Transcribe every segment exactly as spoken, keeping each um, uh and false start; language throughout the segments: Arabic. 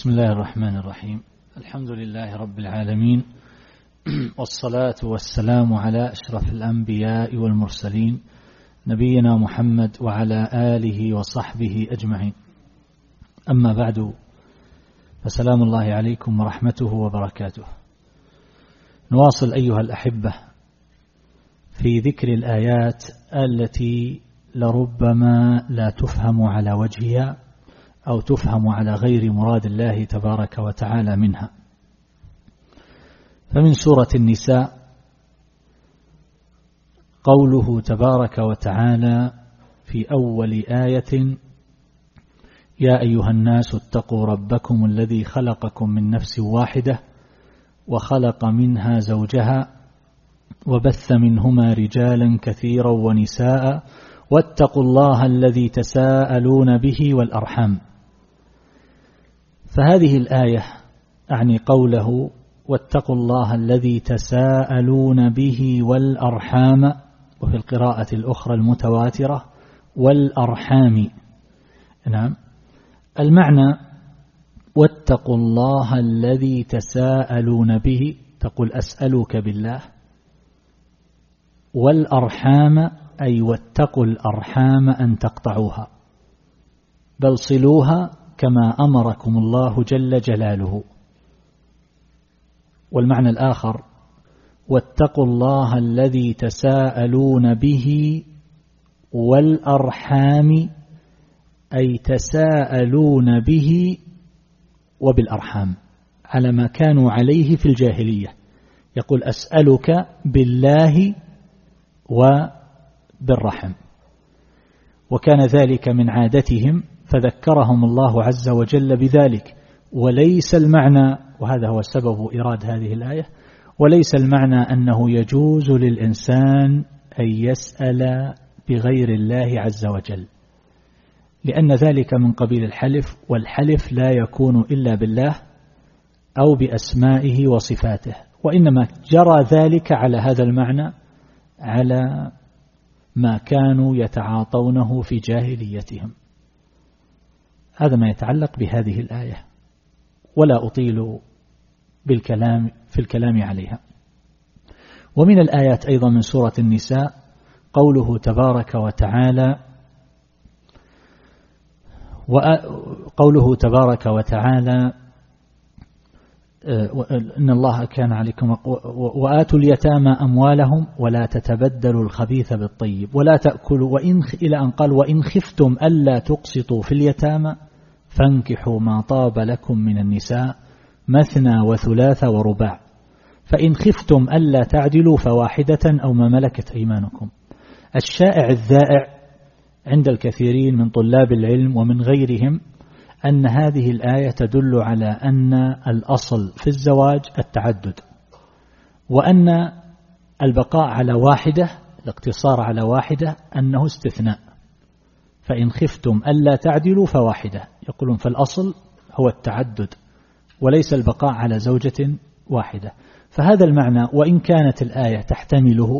بسم الله الرحمن الرحيم. الحمد لله رب العالمين، والصلاة والسلام على أشرف الأنبياء والمرسلين نبينا محمد وعلى آله وصحبه أجمعين. أما بعد، فسلام الله عليكم ورحمته وبركاته. نواصل أيها الأحبة في ذكر الآيات التي لربما لا تفهم على وجهها أو تفهم على غير مراد الله تبارك وتعالى منها. فمن سورة النساء قوله تبارك وتعالى في أول آية: يا أيها الناس اتقوا ربكم الذي خلقكم من نفس واحدة وخلق منها زوجها وبث منهما رجالا كثيرا ونساء واتقوا الله الذي تساءلون به والأرحام. فهذه الآية أعني قوله واتقوا الله الذي تساءلون به والأرحام، وفي القراءة الأخرى المتواترة والأرحام. نعم، المعنى واتقوا الله الذي تساءلون به، تقول أسألك بالله، والأرحام أي واتقوا الأرحام أن تقطعوها، بل صلوها كما أمركم الله جل جلاله. والمعنى الآخر واتقوا الله الذي تساءلون به والأرحام أي تساءلون به وبالأرحام على ما كانوا عليه في الجاهلية. يقول أسألك بالله وبالرحم، وكان ذلك من عادتهم فذكرهم الله عز وجل بذلك. وليس المعنى، وهذا هو سبب إيراد هذه الآية، وليس المعنى أنه يجوز للإنسان أن يسأل بغير الله عز وجل، لأن ذلك من قبيل الحلف، والحلف لا يكون إلا بالله أو بأسمائه وصفاته، وإنما جرى ذلك على هذا المعنى على ما كانوا يتعاطونه في جاهليتهم. هذا ما يتعلق بهذه الآية، ولا أطيل بالكلام في الكلام عليها. ومن الآيات أيضا من سورة النساء قوله تبارك وتعالى وقوله تبارك وتعالى إن الله كان عليكم وآتوا اليتامى أموالهم ولا تتبدلوا الخبيث بالطيب ولا تأكلوا وإن إلى أن قال وإن خفتم ألا تقسطوا في اليتامى فانكحوا ما طاب لكم من النساء مثنى وثلاث ورباع فإن خفتم ألا تعدلوا فواحدة أو ما ملكت أيمانكم. الشائع الذائع عند الكثيرين من طلاب العلم ومن غيرهم أن هذه الآية تدل على أن الأصل في الزواج التعدد، وأن البقاء على واحدة، الاقتصار على واحدة، أنه استثناء. فإن خفتم ألا تعدلوا فواحدة، يقولون فالأصل هو التعدد وليس البقاء على زوجة واحدة. فهذا المعنى وإن كانت الآية تحتمله،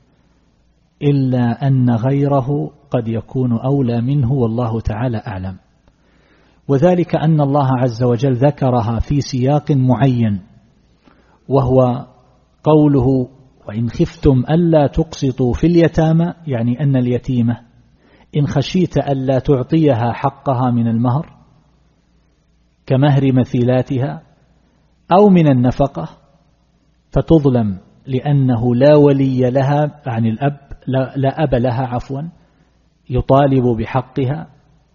إلا أن غيره قد يكون أولى منه، والله تعالى أعلم. وذلك أن الله عز وجل ذكرها في سياق معين، وهو قوله وإن خفتم ألا تقسطوا في اليتامى، يعني أن اليتيمة إن خشيت ألا تعطيها حقها من المهر كمهر مثيلاتها أو من النفقة فتظلم، لأنه لا ولي لها عن الأب، لا, لا أب لها عفوا يطالب بحقها،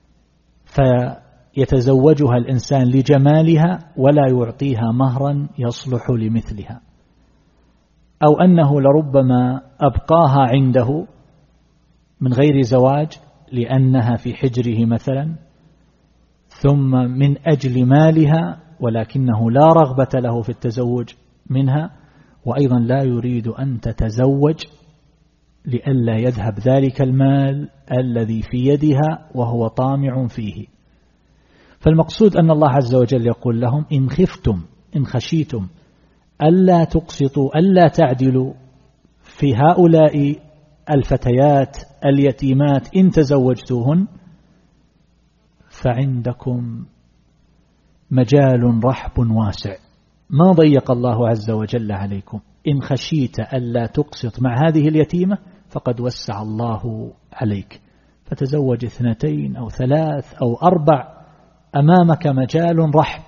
فيتزوجها الإنسان لجمالها ولا يعطيها مهرا يصلح لمثلها، أو أنه لربما أبقاها عنده من غير زواج لأنها في حجره مثلا، ثم من أجل مالها ولكنه لا رغبة له في التزوج منها، وأيضا لا يريد أن تتزوج لئلا يذهب ذلك المال الذي في يدها وهو طامع فيه. فالمقصود أن الله عز وجل يقول لهم إن خفتم، إن خشيتم ألا تقسطوا ألا تعدلوا في هؤلاء الفتيات اليتيمات إن تزوجتوهن، فعندكم مجال رحب واسع، ما ضيق الله عز وجل عليكم. إن خشيت ألا تقسط مع هذه اليتيمة فقد وسع الله عليك، فتزوج اثنتين أو ثلاث أو أربع، أمامك مجال رحب،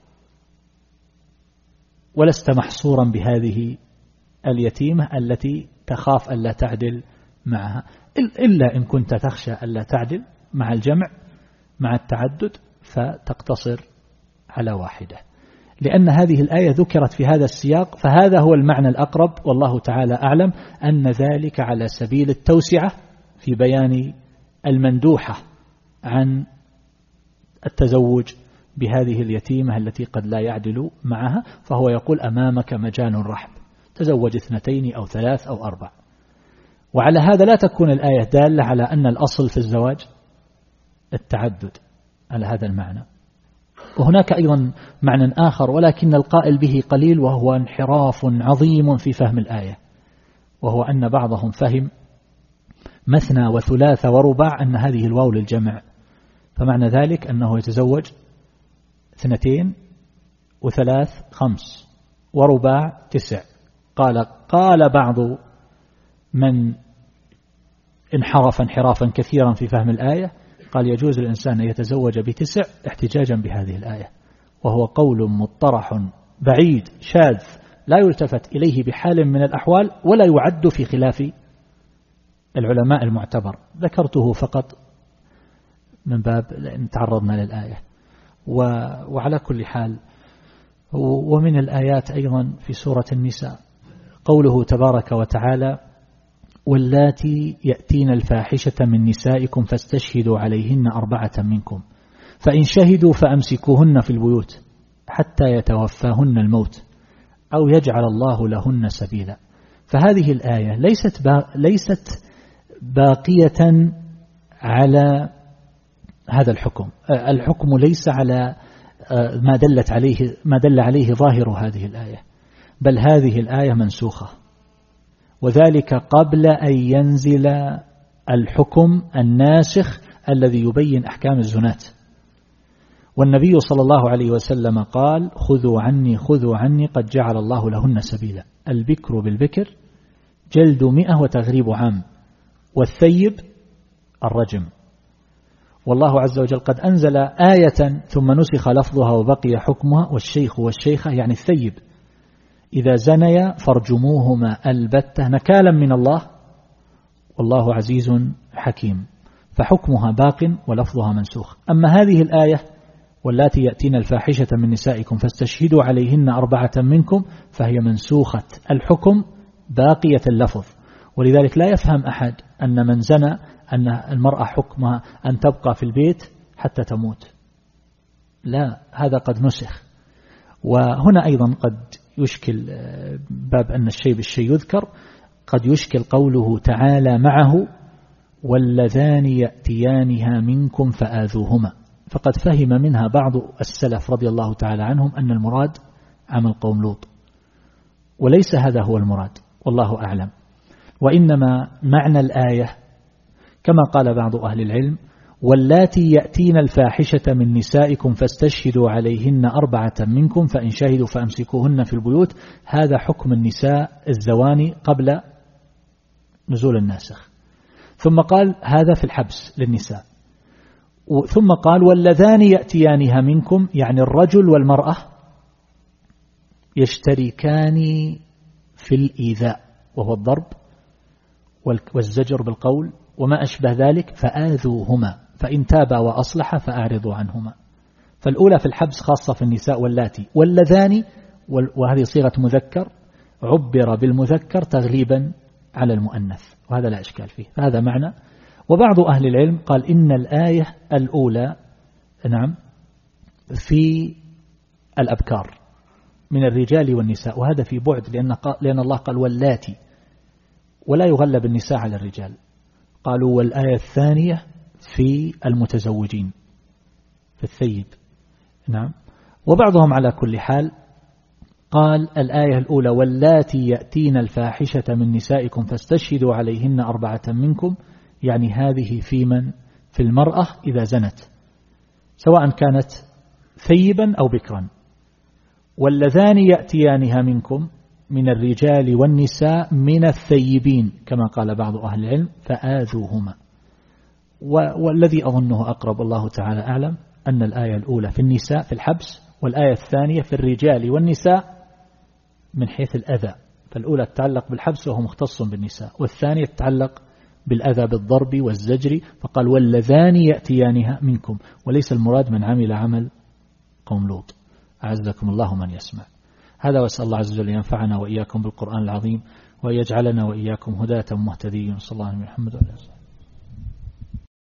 ولست محصورا بهذه اليتيمة التي تخاف ألا تعدل معها، إلا إن كنت تخشى ألا تعدل مع الجمع مع التعدد فتقتصر على واحدة، لأن هذه الآية ذكرت في هذا السياق، فهذا هو المعنى الأقرب والله تعالى أعلم، أن ذلك على سبيل التوسعة في بيان المندوحة عن التزوج بهذه اليتيمة التي قد لا يعدل معها، فهو يقول أمامك مجال رحب، تزوج اثنتين أو ثلاث أو أربع. وعلى هذا لا تكون الآية دالة على أن الأصل في الزواج التعدد على هذا المعنى. وهناك أيضا معنى آخر ولكن القائل به قليل، وهو انحراف عظيم في فهم الآية، وهو أن بعضهم فهم مثنى وثلاث ورباع أن هذه الواو للجمع، فمعنى ذلك أنه يتزوج اثنتين وثلاث خمس ورباع تسع. قال قال بعض من انحرف انحرافا كثيرا في فهم الآية، قال يجوز الإنسان أن يتزوج بتسع احتجاجا بهذه الآية، وهو قول مطرح بعيد شاذ لا يلتفت إليه بحال من الأحوال، ولا يعد في خلاف العلماء المعتبر. ذكرته فقط من باب لأن تعرضنا للآية. وعلى كل حال، ومن الآيات أيضا في سورة النساء قوله تبارك وتعالى واللاتي يأتين الفاحشة من نسائكم فاستشهدوا عليهن أربعة منكم فإن شهدوا فأمسكوهن في البيوت حتى يتوفاهن الموت أو يجعل الله لهن سبيلا. فهذه الآية ليست با ليست باقية على هذا الحكم، الحكم ليس على ما دلت عليه ما دل عليه ظاهر هذه الآية، بل هذه الآية منسوخة، وذلك قبل أن ينزل الحكم الناسخ الذي يبين أحكام الزنات. والنبي صلى الله عليه وسلم قال خذوا عني خذوا عني قد جعل الله لهن سبيلا. البكر بالبكر جلد مئة وتغريب عام، والثيب الرجم. والله عز وجل قد أنزل آية ثم نسخ لفظها وبقي حكمها، والشيخ والشيخة يعني الثيب إذا زنيا فارجموهما البتة نكالا من الله والله عزيز حكيم، فحكمها باق ولفظها منسوخ. أما هذه الآية واللاتي يأتين الفاحشة من نسائكم فاستشهدوا عليهن أربعة منكم، فهي منسوخة الحكم باقية اللفظ، ولذلك لا يفهم أحد أن من زنى أن المرأة حكمها أن تبقى في البيت حتى تموت، لا، هذا قد نسخ. وهنا أيضا قد يشكل باب أن الشيء بالشيء يذكر، قد يشكل قوله تعالى معه واللذان يأتيانها منكم فآذوهما، فقد فهم منها بعض السلف رضي الله تعالى عنهم أن المراد عمل قوم لوط، وليس هذا هو المراد والله أعلم، وإنما معنى الآية كما قال بعض أهل العلم واللاتي يأتين الفاحشة من نسائكم فاستشهدوا عليهن أربعة منكم فإن شهدوا فأمسكوهن في البيوت، هذا حكم النساء الزواني قبل نزول الناسخ. ثم قال هذا في الحبس للنساء، ثم قال واللذان يأتيانها منكم يعني الرجل والمرأة يشتركان في الإيذاء وهو الضرب والزجر بالقول وما أشبه ذلك، فآذوهما فإن تابا وأصلح فأعرضوا عنهما. فالأولى في الحبس خاصة في النساء واللاتي، واللذان وهذه صيغة مذكر عبر بالمذكر تغليبا على المؤنث، وهذا لا إشكال فيه، هذا معنى. وبعض أهل العلم قال إن الآية الأولى نعم في الأبكار من الرجال والنساء، وهذا في بعد لأن, لأن الله قال واللاتي ولا يغلب النساء على الرجال. قالوا والآية الثانية في المتزوجين في الثيب نعم. وبعضهم على كل حال قال الآية الأولى واللاتي يأتين الفاحشة من نسائكم فاستشهدوا عليهن أربعة منكم، يعني هذه في من في المرأة إذا زنت، سواء كانت ثيبا أو بكرا. واللذان يأتيانها منكم من الرجال والنساء من الثيبين كما قال بعض أهل العلم فآذوهما. والذي أظنه أقرب الله تعالى أعلم أن الآية الأولى في النساء في الحبس، والآية الثانية في الرجال والنساء من حيث الأذى، فالأولى تتعلق بالحبس وهو مختص بالنساء، والثانية تتعلق بالأذى بالضرب والزجر، فقال واللذان يأتيانها منكم، وليس المراد من عمل عمل قوم لوط. أعزكم الله من يسمع. هذا، وأسأل الله عز وجل ينفعنا وإياكم بالقرآن العظيم ويجعلنا وإياكم هداة مهتدين. صلى الله عليه وسلم.